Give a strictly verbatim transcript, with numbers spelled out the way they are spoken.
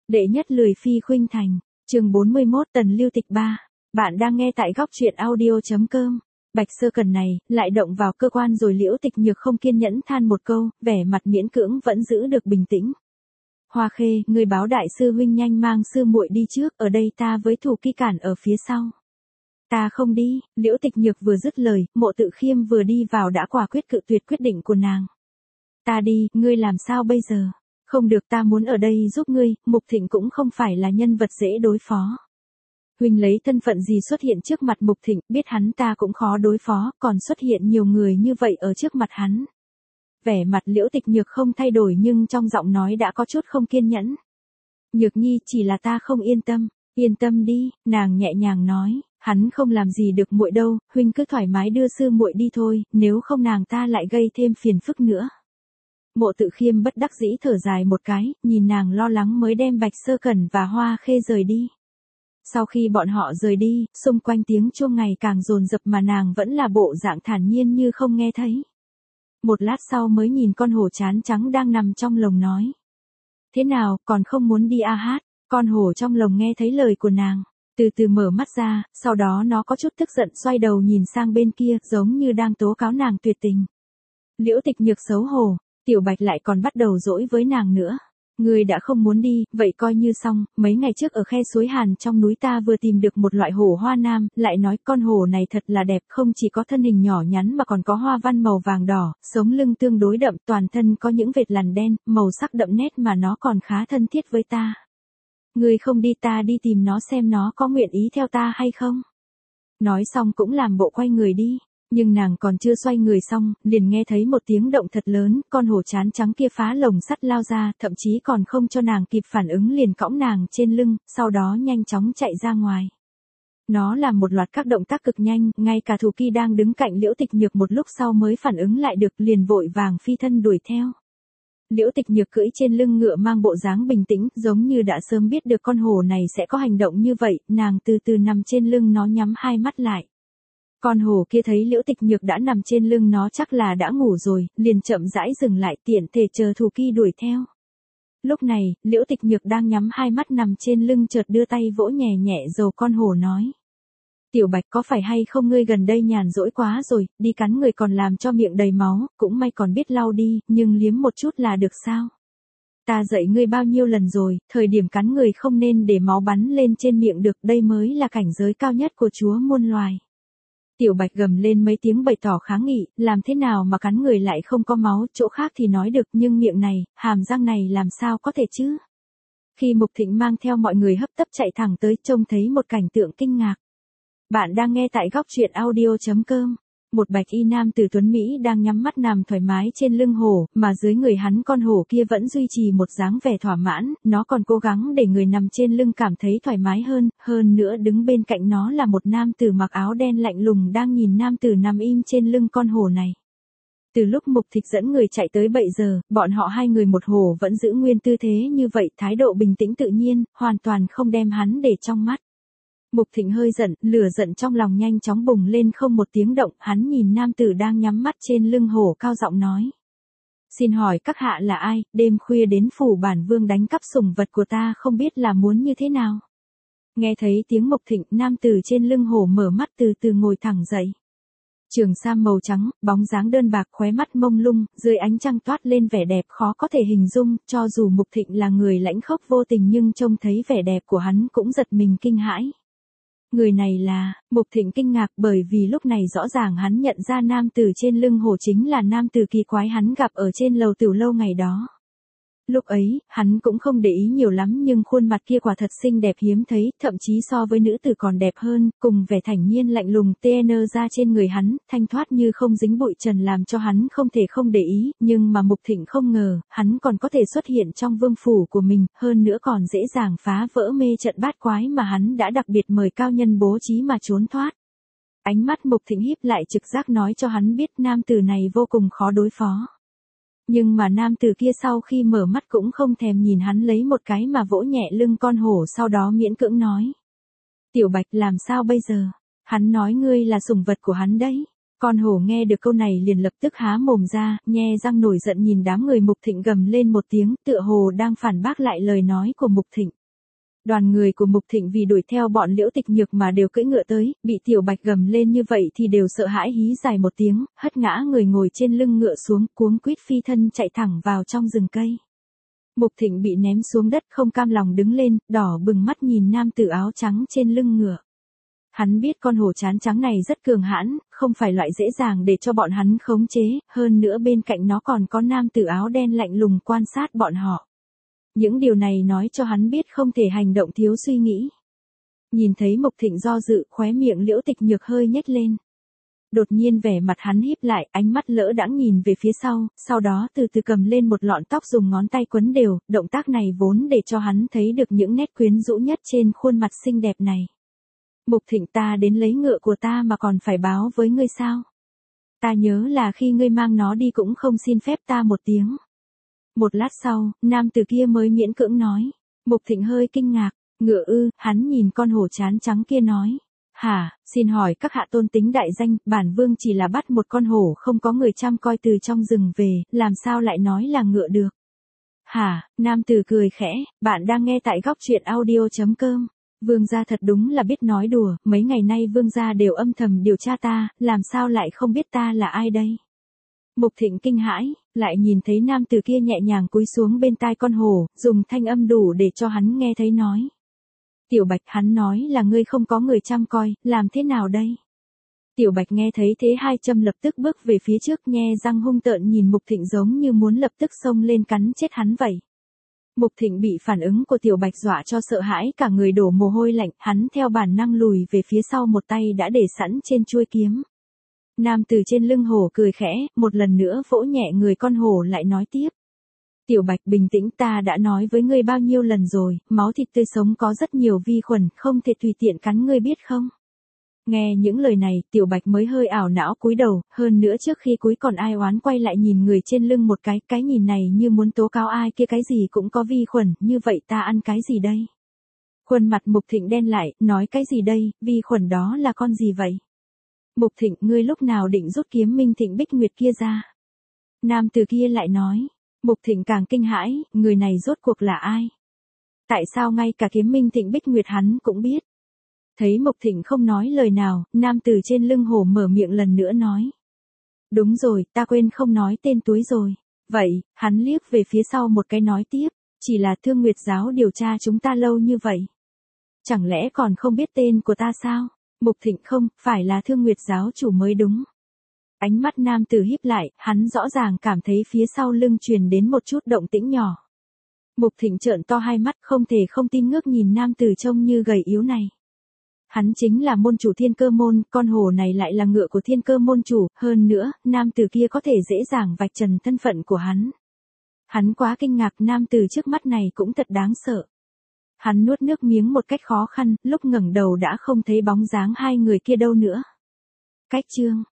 Đệ nhất lười phi khuynh thành, chương bốn mươi mốt Tần Lưu Tịch ba. Bạn đang nghe tại góc truyện audio.com. Bạch Sơ Cần này, lại động vào cơ quan rồi. Liễu Tịch Nhược không kiên nhẫn than một câu, vẻ mặt miễn cưỡng vẫn giữ được bình tĩnh. Hoa Khê, người báo đại sư huynh nhanh mang sư muội đi trước, ở đây ta với Thủ Kỳ cản ở phía sau. Ta không đi. Liễu Tịch Nhược vừa dứt lời, Mộ Tự Khiêm vừa đi vào đã quả quyết cự tuyệt quyết định của nàng. Ta đi, ngươi làm sao bây giờ? Không được, ta muốn ở đây giúp ngươi. Mục Thịnh cũng không phải là nhân vật dễ đối phó. Huynh lấy thân phận gì xuất hiện trước mặt Mục Thịnh, biết hắn ta cũng khó đối phó, còn xuất hiện nhiều người như vậy ở trước mặt hắn. Vẻ mặt Liễu Tịch Nhược không thay đổi nhưng trong giọng nói đã có chút không kiên nhẫn. Nhược nhi, chỉ là ta không yên tâm. Yên tâm đi, nàng nhẹ nhàng nói, hắn không làm gì được muội đâu, huynh cứ thoải mái đưa sư muội đi thôi, nếu không nàng ta lại gây thêm phiền phức nữa. Mộ Tự Khiêm bất đắc dĩ thở dài một cái, nhìn nàng lo lắng mới đem Bạch Sơ Cẩn và Hoa Khê rời đi. Sau khi bọn họ rời đi, xung quanh tiếng chuông ngày càng dồn dập mà nàng vẫn là bộ dạng thản nhiên như không nghe thấy. Một lát sau mới nhìn con hổ chán trắng đang nằm trong lồng nói. Thế nào, còn không muốn đi a hát? Con hổ trong lồng nghe thấy lời của nàng, từ từ mở mắt ra, sau đó nó có chút tức giận xoay đầu nhìn sang bên kia, giống như đang tố cáo nàng tuyệt tình. Liễu Tịch Nhược xấu hổ. Tiểu Bạch lại còn bắt đầu dỗi với nàng nữa. Ngươi đã không muốn đi, vậy coi như xong. Mấy ngày trước ở khe suối Hàn trong núi ta vừa tìm được một loại hổ hoa nam, lại nói con hổ này thật là đẹp, không chỉ có thân hình nhỏ nhắn mà còn có hoa văn màu vàng đỏ, sống lưng tương đối đậm, toàn thân có những vệt lằn đen, màu sắc đậm nét mà nó còn khá thân thiết với ta. Ngươi không đi, ta đi tìm nó xem nó có nguyện ý theo ta hay không. Nói xong cũng làm bộ quay người đi. Nhưng nàng còn chưa xoay người xong, liền nghe thấy một tiếng động thật lớn, con hổ chán trắng kia phá lồng sắt lao ra, thậm chí còn không cho nàng kịp phản ứng liền cõng nàng trên lưng, sau đó nhanh chóng chạy ra ngoài. Nó làm một loạt các động tác cực nhanh, ngay cả Thủ Kỳ đang đứng cạnh Liễu Tịch Nhược một lúc sau mới phản ứng lại được, liền vội vàng phi thân đuổi theo. Liễu Tịch Nhược cưỡi trên lưng ngựa mang bộ dáng bình tĩnh, giống như đã sớm biết được con hổ này sẽ có hành động như vậy, nàng từ từ nằm trên lưng nó nhắm hai mắt lại. Con hổ kia thấy Liễu Tịch Nhược đã nằm trên lưng nó chắc là đã ngủ rồi, liền chậm rãi dừng lại tiện thể chờ Thủ Kỳ đuổi theo. Lúc này, Liễu Tịch Nhược đang nhắm hai mắt nằm trên lưng chợt đưa tay vỗ nhẹ nhẹ đầu con hổ nói. Tiểu Bạch, có phải hay không ngươi gần đây nhàn rỗi quá rồi, đi cắn người còn làm cho miệng đầy máu, cũng may còn biết lau đi, nhưng liếm một chút là được sao? Ta dạy ngươi bao nhiêu lần rồi, thời điểm cắn người không nên để máu bắn lên trên miệng được, đây mới là cảnh giới cao nhất của Chúa muôn loài. Tiểu Bạch gầm lên mấy tiếng bày tỏ kháng nghị, làm thế nào mà cắn người lại không có máu, chỗ khác thì nói được nhưng miệng này, hàm răng này làm sao có thể chứ? Khi Mục Thịnh mang theo mọi người hấp tấp chạy thẳng tới, trông thấy một cảnh tượng kinh ngạc. Bạn đang nghe tại góc truyện audio.com. Một bạch y nam tử tuấn Mỹ đang nhắm mắt nằm thoải mái trên lưng hổ, mà dưới người hắn con hổ kia vẫn duy trì một dáng vẻ thỏa mãn, nó còn cố gắng để người nằm trên lưng cảm thấy thoải mái hơn, hơn nữa đứng bên cạnh nó là một nam tử mặc áo đen lạnh lùng đang nhìn nam tử nằm im trên lưng con hổ này. Từ lúc Mục Thịnh dẫn người chạy tới bảy giờ, bọn họ hai người một hổ vẫn giữ nguyên tư thế như vậy, thái độ bình tĩnh tự nhiên, hoàn toàn không đem hắn để trong mắt. Mục Thịnh hơi giận, lửa giận trong lòng nhanh chóng bùng lên không một tiếng động, hắn nhìn nam tử đang nhắm mắt trên lưng hổ cao giọng nói. Xin hỏi các hạ là ai, đêm khuya đến phủ bản vương đánh cắp sủng vật của ta không biết là muốn như thế nào? Nghe thấy tiếng Mục Thịnh, nam tử trên lưng hổ mở mắt từ từ ngồi thẳng dậy. Trường sam màu trắng, bóng dáng đơn bạc, khóe mắt mông lung, dưới ánh trăng toát lên vẻ đẹp khó có thể hình dung, cho dù Mục Thịnh là người lãnh khốc vô tình nhưng trông thấy vẻ đẹp của hắn cũng giật mình kinh hãi. Người này là, Mục Thịnh kinh ngạc bởi vì lúc này rõ ràng hắn nhận ra nam tử trên lưng hổ chính là nam tử kỳ quái hắn gặp ở trên lầu tiểu lâu ngày đó. Lúc ấy, hắn cũng không để ý nhiều lắm nhưng khuôn mặt kia quả thật xinh đẹp hiếm thấy, thậm chí so với nữ tử còn đẹp hơn, cùng vẻ thản nhiên lạnh lùng tê nơ ra trên người hắn, thanh thoát như không dính bụi trần làm cho hắn không thể không để ý, nhưng mà Mục Thịnh không ngờ, hắn còn có thể xuất hiện trong vương phủ của mình, hơn nữa còn dễ dàng phá vỡ mê trận bát quái mà hắn đã đặc biệt mời cao nhân bố trí mà trốn thoát. Ánh mắt Mục Thịnh híp lại trực giác nói cho hắn biết nam tử này vô cùng khó đối phó. Nhưng mà nam tử kia sau khi mở mắt cũng không thèm nhìn hắn lấy một cái mà vỗ nhẹ lưng con hổ sau đó miễn cưỡng nói. Tiểu Bạch, làm sao bây giờ? Hắn nói ngươi là sủng vật của hắn đấy. Con hổ nghe được câu này liền lập tức há mồm ra, nhe răng nổi giận nhìn đám người Mục Thịnh gầm lên một tiếng, tựa hồ đang phản bác lại lời nói của Mục Thịnh. Đoàn người của Mục Thịnh vì đuổi theo bọn Liễu Tịch Nhược mà đều cưỡi ngựa tới, bị Tiểu Bạch gầm lên như vậy thì đều sợ hãi hí dài một tiếng, hất ngã người ngồi trên lưng ngựa xuống, cuống quýt phi thân chạy thẳng vào trong rừng cây. Mục Thịnh bị ném xuống đất không cam lòng đứng lên, đỏ bừng mắt nhìn nam tử áo trắng trên lưng ngựa. Hắn biết con hổ chán trắng này rất cường hãn, không phải loại dễ dàng để cho bọn hắn khống chế, hơn nữa bên cạnh nó còn có nam tử áo đen lạnh lùng quan sát bọn họ. Những điều này nói cho hắn biết không thể hành động thiếu suy nghĩ. Nhìn thấy Mục Thịnh do dự, khóe miệng Liễu Tịch Nhược hơi nhếch lên. Đột nhiên vẻ mặt hắn híp lại, ánh mắt lỡ đãng nhìn về phía sau, sau đó từ từ cầm lên một lọn tóc dùng ngón tay quấn đều, động tác này vốn để cho hắn thấy được những nét quyến rũ nhất trên khuôn mặt xinh đẹp này. Mục Thịnh, ta đến lấy ngựa của ta mà còn phải báo với ngươi sao? Ta nhớ là khi ngươi mang nó đi cũng không xin phép ta một tiếng. Một lát sau, nam tử kia mới miễn cưỡng nói. Mục Thịnh hơi kinh ngạc, ngựa ư, hắn nhìn con hổ chán trắng kia nói. Hả, xin hỏi các hạ tôn tính đại danh, bản vương chỉ là bắt một con hổ không có người chăm coi từ trong rừng về, làm sao lại nói là ngựa được? Hả, nam tử cười khẽ, bạn đang nghe tại góc truyện audio chấm com. Vương gia thật đúng là biết nói đùa, mấy ngày nay vương gia đều âm thầm điều tra ta, làm sao lại không biết ta là ai đây? Mục Thịnh kinh hãi, lại nhìn thấy nam tử kia nhẹ nhàng cúi xuống bên tai con hổ, dùng thanh âm đủ để cho hắn nghe thấy nói. Tiểu Bạch, hắn nói là ngươi không có người chăm coi, làm thế nào đây? Tiểu Bạch nghe thấy thế hai châm lập tức bước về phía trước, nhe răng hung tợn nhìn Mục Thịnh giống như muốn lập tức xông lên cắn chết hắn vậy. Mục Thịnh bị phản ứng của Tiểu Bạch dọa cho sợ hãi cả người đổ mồ hôi lạnh, hắn theo bản năng lùi về phía sau, một tay đã để sẵn trên chuôi kiếm. Nam tử trên lưng hổ cười khẽ, một lần nữa vỗ nhẹ người con hổ lại nói tiếp. Tiểu Bạch, bình tĩnh, ta đã nói với ngươi bao nhiêu lần rồi, máu thịt tươi sống có rất nhiều vi khuẩn, không thể tùy tiện cắn, ngươi biết không? Nghe những lời này, Tiểu Bạch mới hơi ảo não cúi đầu, hơn nữa trước khi cúi còn ai oán quay lại nhìn người trên lưng một cái, cái nhìn này như muốn tố cáo ai kia cái gì cũng có vi khuẩn, như vậy ta ăn cái gì đây? Khuôn mặt Mục Thịnh đen lại, nói cái gì đây, vi khuẩn đó là con gì vậy? Mục Thịnh, ngươi lúc nào định rút kiếm Minh Thịnh Bích Nguyệt kia ra? Nam từ kia lại nói. Mục Thịnh càng kinh hãi, người này rốt cuộc là ai? Tại sao ngay cả kiếm Minh Thịnh Bích Nguyệt hắn cũng biết? Thấy Mục Thịnh không nói lời nào, nam tử trên lưng hổ mở miệng lần nữa nói. Đúng rồi, ta quên không nói tên túi rồi. Vậy, hắn liếc về phía sau một cái nói tiếp, chỉ là Thương Nguyệt giáo điều tra chúng ta lâu như vậy. Chẳng lẽ còn không biết tên của ta sao? Mục Thịnh, không, phải là Thương Nguyệt giáo chủ mới đúng. Ánh mắt nam tử híp lại, hắn rõ ràng cảm thấy phía sau lưng truyền đến một chút động tĩnh nhỏ. Mục Thịnh trợn to hai mắt, không thể không tin ngước nhìn nam tử trông như gầy yếu này. Hắn chính là môn chủ Thiên Cơ môn, con hổ này lại là ngựa của Thiên Cơ môn chủ, hơn nữa, nam tử kia có thể dễ dàng vạch trần thân phận của hắn. Hắn quá kinh ngạc, nam tử trước mắt này cũng thật đáng sợ. Hắn nuốt nước miếng một cách khó khăn, lúc ngẩng đầu đã không thấy bóng dáng hai người kia đâu nữa. Cách chương